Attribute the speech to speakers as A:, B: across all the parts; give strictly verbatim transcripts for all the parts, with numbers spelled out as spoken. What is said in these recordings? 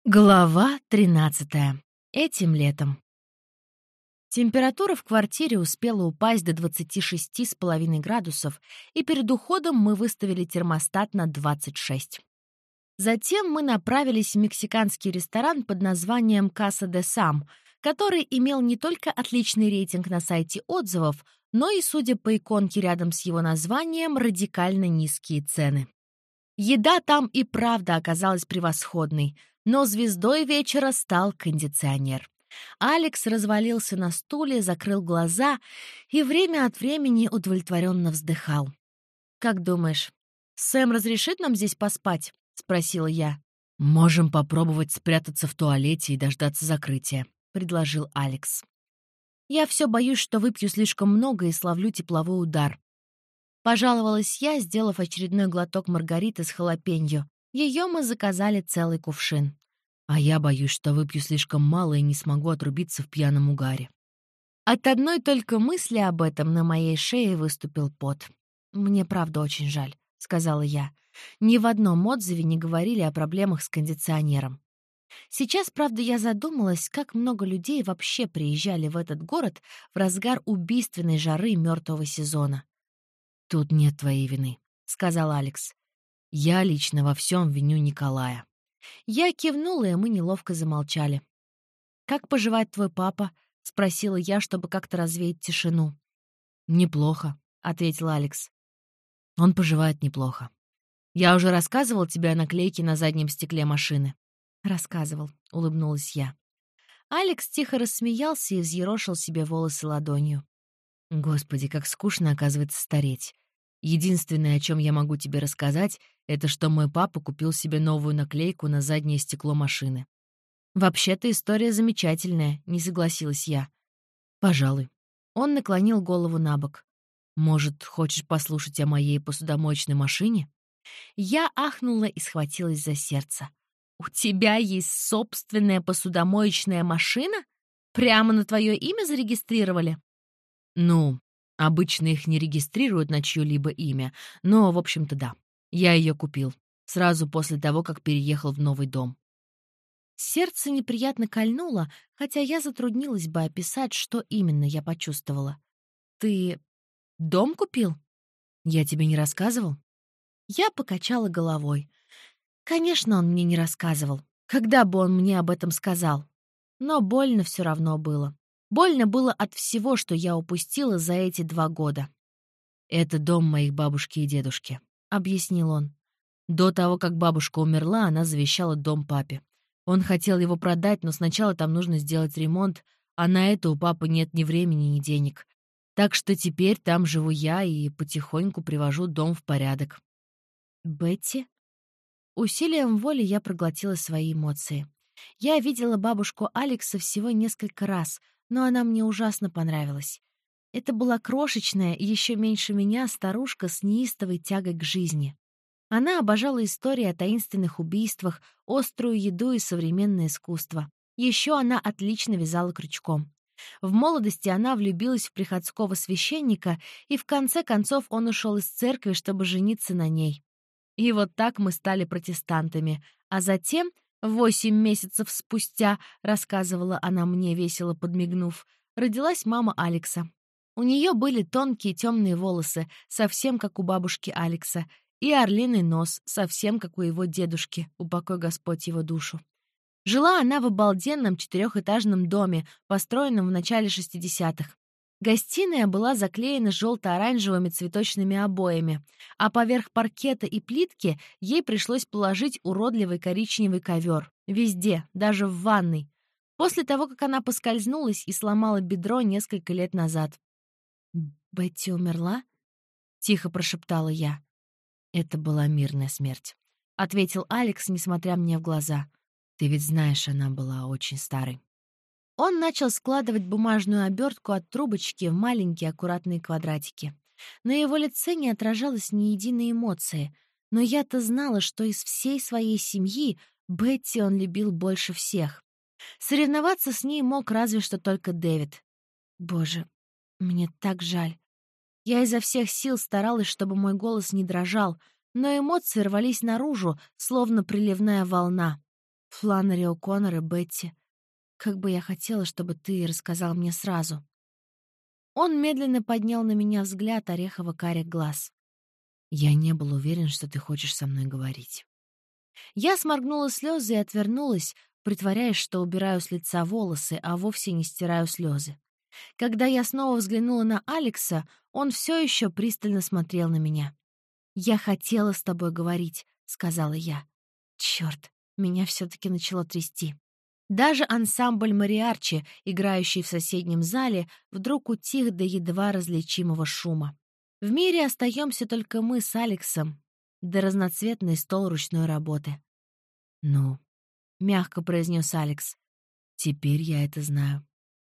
A: Глава тринадцатая. Этим летом. Температура в квартире успела упасть до двадцати шести с половиной градусов, и перед уходом мы выставили термостат на двадцать шесть. Затем мы направились в мексиканский ресторан под названием «Каса де Сам», который имел не только отличный рейтинг на сайте отзывов, но и, судя по иконке рядом с его названием, радикально низкие цены. Еда там и правда оказалась превосходной, но звездой вечера стал кондиционер. Алекс развалился на стуле, закрыл глаза и время от времени удовлетворенно вздыхал. «Как думаешь, Сэм разрешит нам здесь поспать?» — спросила я.
B: «Можем попробовать спрятаться в туалете и дождаться закрытия», — предложил Алекс.
A: «Я все боюсь, что выпью слишком много и словлю тепловой удар». Пожаловалась я, сделав очередной глоток маргариты с халапеньо. Ее мы заказали целый кувшин.
B: «А я боюсь, что выпью слишком мало и не смогу отрубиться в пьяном угаре».
A: От одной только мысли об этом на моей шее выступил пот. «Мне правда очень жаль», — сказала я. Ни в одном отзыве не говорили о проблемах с кондиционером. Сейчас, правда, я задумалась, как много людей вообще приезжали в этот город в разгар убийственной жары мертвого сезона.
B: «Тут нет твоей вины», — сказал Алекс. «Я лично во всем виню Николая».
A: Я кивнула, и мы неловко замолчали. «Как поживает твой папа?» — спросила я, чтобы как-то развеять тишину.
B: «Неплохо», — ответил Алекс. «Он поживает неплохо. Я уже рассказывал тебе о наклейке на заднем стекле машины?»
A: «Рассказывал», — улыбнулась я. Алекс тихо рассмеялся и взъерошил себе волосы ладонью.
B: «Господи, как скучно, оказывается, стареть. Единственное, о чем я могу тебе рассказать, это что мой папа купил себе новую наклейку на заднее стекло машины».
A: «Вообще-то история замечательная», — не согласилась я.
B: «Пожалуй».
A: Он наклонил голову на бок.
B: «Может, хочешь послушать о моей посудомоечной машине?»
A: Я ахнула и схватилась за сердце. «У тебя есть собственная посудомоечная машина? Прямо на твое имя зарегистрировали?»
B: «Ну, обычно их не регистрируют на чье-либо имя, но, в общем-то, да. Я ее купил. Сразу после того, как переехал в новый дом».
A: Сердце неприятно кольнуло, хотя я затруднилась бы описать, что именно я почувствовала. «Ты дом купил?»
B: «Я тебе не рассказывал?»
A: Я покачала головой. Конечно, он мне не рассказывал. Когда бы он мне об этом сказал? Но больно все равно было. Больно было от всего, что я упустила за эти два года.
B: «Это дом моих бабушки и дедушки»,
A: — объяснил он.
B: «До того, как бабушка умерла, она завещала дом папе. Он хотел его продать, но сначала там нужно сделать ремонт, а на это у папы нет ни времени, ни денег. Так что теперь там живу я и потихоньку привожу дом в порядок».
A: «Бетти?» Усилием воли я проглотила свои эмоции. Я видела бабушку Алекса всего несколько раз, но она мне ужасно понравилась. Это была крошечная, еще меньше меня, старушка с неистовой тягой к жизни. Она обожала истории о таинственных убийствах, острую еду и современное искусство. Еще она отлично вязала крючком. В молодости она влюбилась в приходского священника, и в конце концов он ушел из церкви, чтобы жениться на ней. И вот так мы стали протестантами. А затем, восемь месяцев спустя, рассказывала она мне, весело подмигнув, родилась мама Алекса. У нее были тонкие темные волосы, совсем как у бабушки Алекса, и орлиный нос, совсем как у его дедушки, упокой Господь его душу. Жила она в обалденном четырехэтажном доме, построенном в начале шестидесятых. Гостиная была заклеена желто-оранжевыми цветочными обоями, а поверх паркета и плитки ей пришлось положить уродливый коричневый ковер. Везде, даже в ванной. После того, как она поскользнулась и сломала бедро несколько лет назад. «Бетти умерла?» — тихо прошептала я.
B: «Это была мирная смерть»,
A: — ответил Алекс, несмотря мне в глаза.
B: «Ты ведь знаешь, она была очень старой».
A: Он начал складывать бумажную обертку от трубочки в маленькие аккуратные квадратики. На его лице не отражалось ни единой эмоции, но я-то знала, что из всей своей семьи Бетти он любил больше всех. Соревноваться с ней мог разве что только Дэвид. Боже, мне так жаль. Я изо всех сил старалась, чтобы мой голос не дрожал, но эмоции рвались наружу, словно приливная волна. Фланнери О'Коннор и Бетти. Как бы я хотела, чтобы ты рассказал мне сразу». Он медленно поднял на меня взгляд орехово-карих глаз. «Я не был уверен, что ты хочешь со мной говорить». Я сморгнула слезы и отвернулась, притворяясь, что убираю с лица волосы, а вовсе не стираю слезы. Когда я снова взглянула на Алекса, он все еще пристально смотрел на меня. «Я хотела с тобой говорить», — сказала я. Черт, меня все-таки начало трясти. Даже ансамбль мариарчи, играющий в соседнем зале, вдруг утих до едва различимого шума. В мире остаемся только мы с Алексом, да разноцветный стол ручной работы. «Ну», — мягко произнес Алекс, — «теперь я это знаю».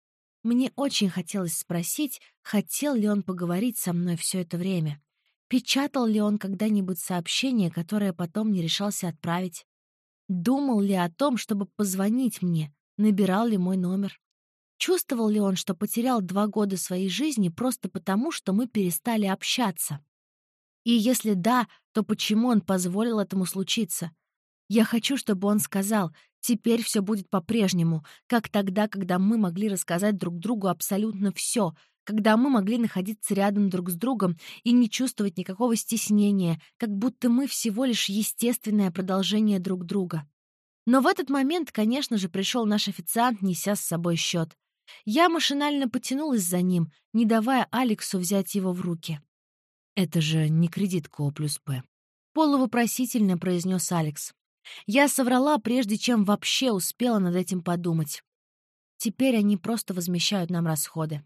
A: Мне очень хотелось спросить, хотел ли он поговорить со мной все это время. Печатал ли он когда-нибудь сообщение, которое потом не решался отправить? Думал ли о том, чтобы позвонить мне? Набирал ли мой номер? Чувствовал ли он, что потерял два года своей жизни просто потому, что мы перестали общаться? И если да, то почему он позволил этому случиться? Я хочу, чтобы он сказал: «Теперь все будет по-прежнему», как тогда, когда мы могли рассказать друг другу абсолютно все, когда мы могли находиться рядом друг с другом и не чувствовать никакого стеснения, как будто мы всего лишь естественное продолжение друг друга. Но в этот момент, конечно же, пришел наш официант, неся с собой счет. Я машинально потянулась за ним, не давая Алексу взять его в руки. «Это же не кредит Ко плюс П», — полувопросительно произнес Алекс. Я соврала, прежде чем вообще успела над этим подумать. Теперь они просто возмещают нам расходы.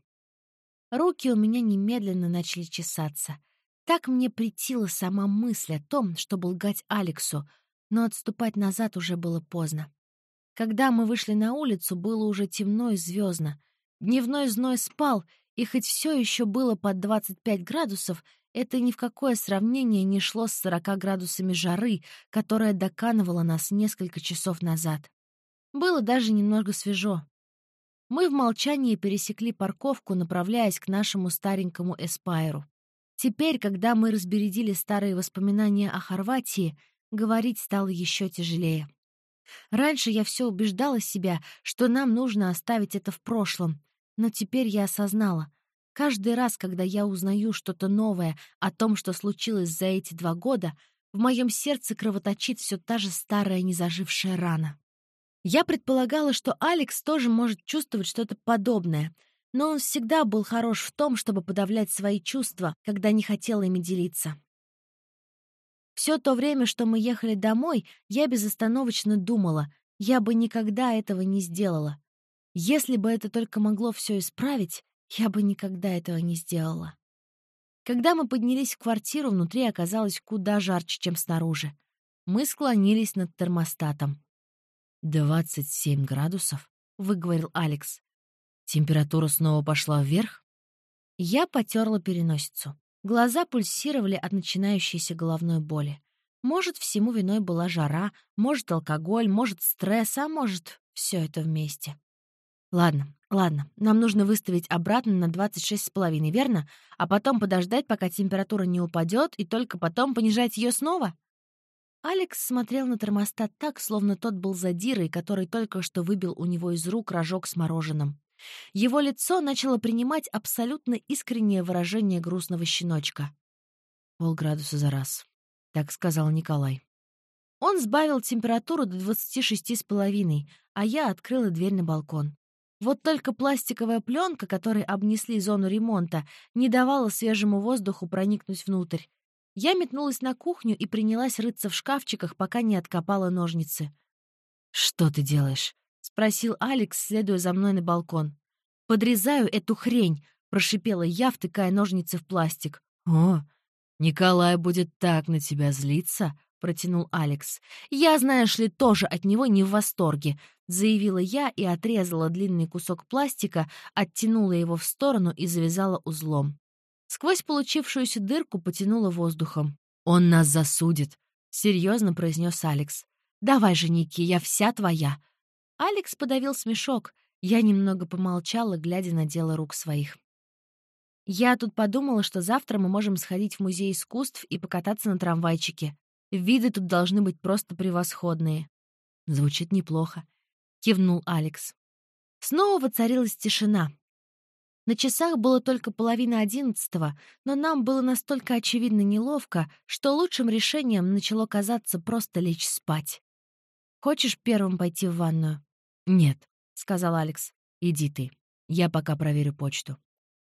A: Руки у меня немедленно начали чесаться. Так мне претила сама мысль о том, чтобы лгать Алексу, но отступать назад уже было поздно. Когда мы вышли на улицу, было уже темно и звездно. Дневной зной спал, и хоть все еще было под двадцать пять градусов, это ни в какое сравнение не шло с сорока градусами жары, которая доканывала нас несколько часов назад. Было даже немного свежо. Мы в молчании пересекли парковку, направляясь к нашему старенькому Эспайру. Теперь, когда мы разбередили старые воспоминания о Хорватии, говорить стало еще тяжелее. Раньше я все убеждала себя, что нам нужно оставить это в прошлом, но теперь я осознала. Каждый раз, когда я узнаю что-то новое о том, что случилось за эти два года, в моем сердце кровоточит все та же старая незажившая рана. Я предполагала, что Алекс тоже может чувствовать что-то подобное, но он всегда был хорош в том, чтобы подавлять свои чувства, когда не хотел ими делиться. Все то время, что мы ехали домой, я безостановочно думала, я бы никогда этого не сделала. Если бы это только могло все исправить, я бы никогда этого не сделала. Когда мы поднялись в квартиру, внутри оказалось куда жарче, чем снаружи. Мы склонились над термостатом. «Двадцать семь градусов?» — выговорил Алекс. «Температура снова пошла вверх?» Я потерла переносицу. Глаза пульсировали от начинающейся головной боли. Может, всему виной была жара, может, алкоголь, может, стресс, а может, все это вместе. Ладно, ладно, нам нужно выставить обратно на двадцать шесть с половиной, верно? А потом подождать, пока температура не упадет, и только потом понижать ее снова? Алекс смотрел на термостат так, словно тот был задирой, который только что выбил у него из рук рожок с мороженым. Его лицо начало принимать абсолютно искреннее выражение грустного щеночка. «Полградуса за раз», — так сказал Николай. Он сбавил температуру до двадцати шести с половиной, а я открыла дверь на балкон. Вот только пластиковая пленка, которой обнесли зону ремонта, не давала свежему воздуху проникнуть внутрь. Я метнулась на кухню и принялась рыться в шкафчиках, пока не откопала ножницы. «Что ты делаешь?» — спросил Алекс, следуя за мной на балкон. «Подрезаю эту хрень», — прошипела я, втыкая ножницы в пластик. «О, Николай будет так на тебя злиться», — протянул Алекс. «Я, знаешь ли, тоже от него не в восторге», — заявила я и отрезала длинный кусок пластика, оттянула его в сторону и завязала узлом. Сквозь получившуюся дырку потянула воздухом. «Он нас засудит», — серьезно произнес Алекс. «Давай же, Ники, я вся твоя». Алекс подавил смешок. Я немного помолчала, глядя на дело рук своих. «Я тут подумала, что завтра мы можем сходить в музей искусств и покататься на трамвайчике. Виды тут должны быть просто превосходные».
B: Звучит неплохо, кивнул Алекс.
A: Снова воцарилась тишина. На часах было только половина одиннадцатого, но нам было настолько очевидно неловко, что лучшим решением начало казаться просто лечь спать. «Хочешь первым пойти в ванную?»
B: «Нет»,
A: — сказал Алекс.
B: «иди ты. Я пока проверю почту».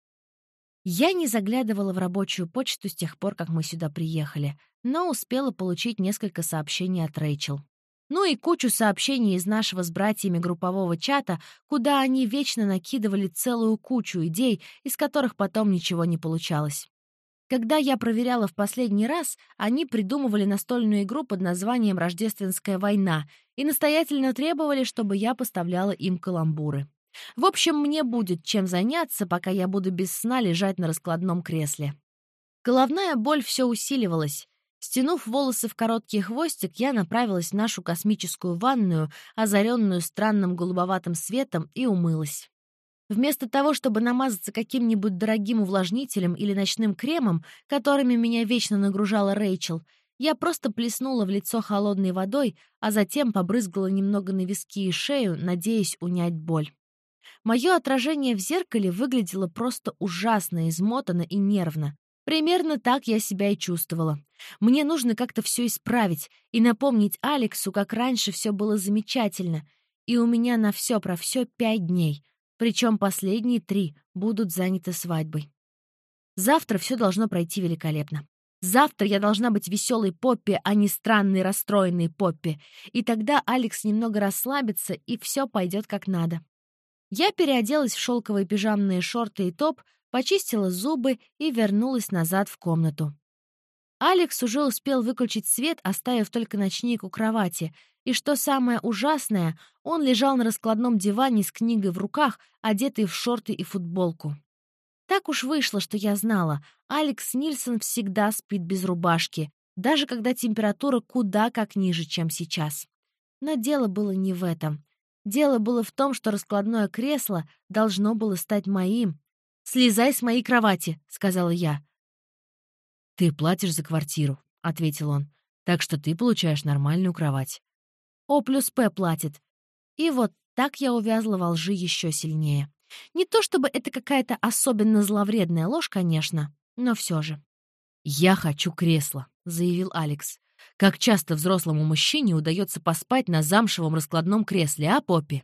A: Я не заглядывала в рабочую почту с тех пор, как мы сюда приехали, но успела получить несколько сообщений от Рэйчел. Ну и кучу сообщений из нашего с братьями группового чата, куда они вечно накидывали целую кучу идей, из которых потом ничего не получалось. Когда я проверяла в последний раз, они придумывали настольную игру под названием «Рождественская война» и настоятельно требовали, чтобы я поставляла им каламбуры. В общем, мне будет чем заняться, пока я буду без сна лежать на раскладном кресле. Головная боль все усиливалась. Стянув волосы в короткий хвостик, я направилась в нашу космическую ванную, озаренную странным голубоватым светом, и умылась. Вместо того, чтобы намазаться каким-нибудь дорогим увлажнителем или ночным кремом, которыми меня вечно нагружала Рэйчел, я просто плеснула в лицо холодной водой, а затем побрызгала немного на виски и шею, надеясь унять боль. Мое отражение в зеркале выглядело просто ужасно измотанно и нервно. Примерно так я себя и чувствовала. Мне нужно как-то все исправить и напомнить Алексу, как раньше все было замечательно. И у меня на все про все пять дней. Причем последние три будут заняты свадьбой. Завтра все должно пройти великолепно. Завтра я должна быть веселой Поппи, а не странной расстроенной Поппи. И тогда Алекс немного расслабится, и все пойдет как надо. Я переоделась в шелковые пижамные шорты и топ, почистила зубы и вернулась назад в комнату. Алекс уже успел выключить свет, оставив только ночник у кровати, и, что самое ужасное, он лежал на раскладном диване с книгой в руках, одетый в шорты и футболку. Так уж вышло, что я знала, Алекс Нильсон всегда спит без рубашки, даже когда температура куда как ниже, чем сейчас. Но дело было не в этом. Дело было в том, что раскладное кресло должно было стать моим. «Слезай с моей кровати», — сказала я.
B: «Ты платишь за квартиру», — ответил он, «так что ты получаешь нормальную кровать».
A: О плюс П платит. И вот так я увязла во лжи еще сильнее. Не то чтобы это какая-то особенно зловредная ложь, конечно, но все же.
B: «Я хочу кресло», — заявил Алекс. «Как часто взрослому мужчине удается поспать на замшевом раскладном кресле, а, Поппи?»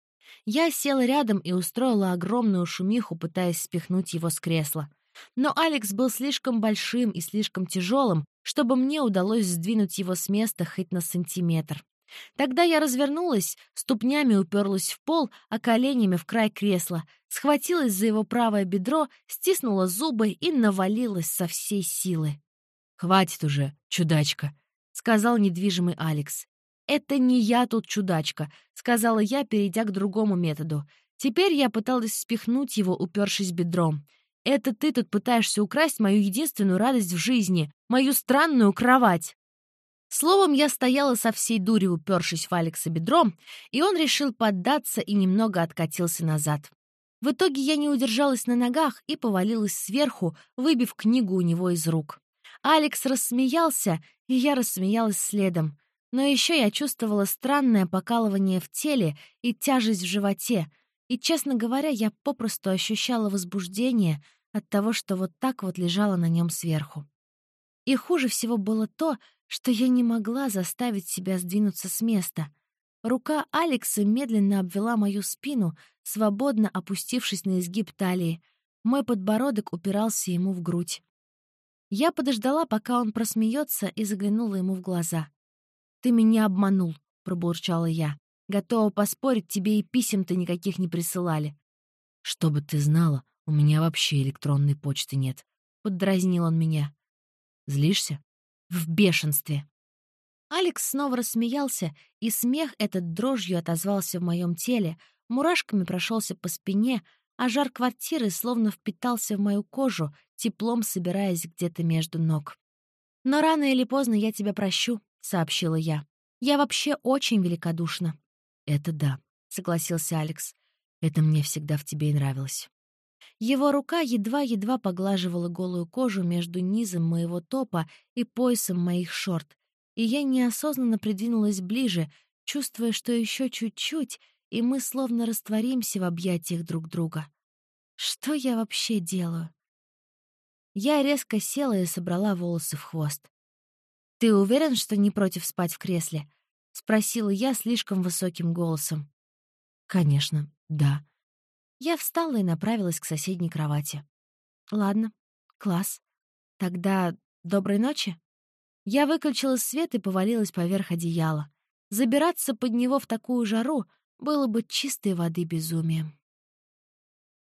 A: Я села рядом и устроила огромную шумиху, пытаясь спихнуть его с кресла. Но Алекс был слишком большим и слишком тяжелым, чтобы мне удалось сдвинуть его с места хоть на сантиметр. Тогда я развернулась, ступнями уперлась в пол, а коленями в край кресла, схватилась за его правое бедро, стиснула зубы и навалилась со всей силы.
B: «Хватит уже, чудачка», — сказал недвижимый Алекс.
A: «Это не я тут чудачка», — сказала я, перейдя к другому методу. Теперь я пыталась спихнуть его, упершись бедром. «Это ты тут пытаешься украсть мою единственную радость в жизни, мою странную кровать». Словом, я стояла со всей дури, упершись в Алекса бедром, и он решил поддаться и немного откатился назад. В итоге я не удержалась на ногах и повалилась сверху, выбив книгу у него из рук. Алекс рассмеялся, и я рассмеялась следом. Но еще я чувствовала странное покалывание в теле и тяжесть в животе, и, честно говоря, я попросту ощущала возбуждение от того, что вот так вот лежала на нем сверху. И хуже всего было то, что я не могла заставить себя сдвинуться с места. Рука Алекса медленно обвела мою спину, свободно опустившись на изгиб талии. Мой подбородок упирался ему в грудь. Я подождала, пока он просмеется, и заглянула ему в глаза. «Ты меня обманул», — пробурчала я. «Готова поспорить, тебе и писем-то никаких не присылали».
B: «Чтобы ты знала, у меня вообще электронной почты нет», — поддразнил он меня. «Злишься?»
A: «В бешенстве». Алекс снова рассмеялся, и смех этот дрожью отозвался в моем теле, мурашками прошелся по спине, а жар квартиры словно впитался в мою кожу, теплом собираясь где-то между ног. «Но рано или поздно я тебя прощу», — сообщила я. «Я вообще очень великодушна».
B: «Это да», — согласился Алекс. «Это мне всегда в тебе и нравилось».
A: Его рука едва-едва поглаживала голую кожу между низом моего топа и поясом моих шорт, и я неосознанно придвинулась ближе, чувствуя, что еще чуть-чуть, и мы словно растворимся в объятиях друг друга. Что я вообще делаю? Я резко села и собрала волосы в хвост. «Ты уверен, что не против спать в кресле?» — спросила я слишком высоким голосом. «Конечно, да». Я встала и направилась к соседней кровати. «Ладно, класс. Тогда доброй ночи». Я выключила свет и повалилась поверх одеяла. Забираться под него в такую жару было бы чистой воды безумием.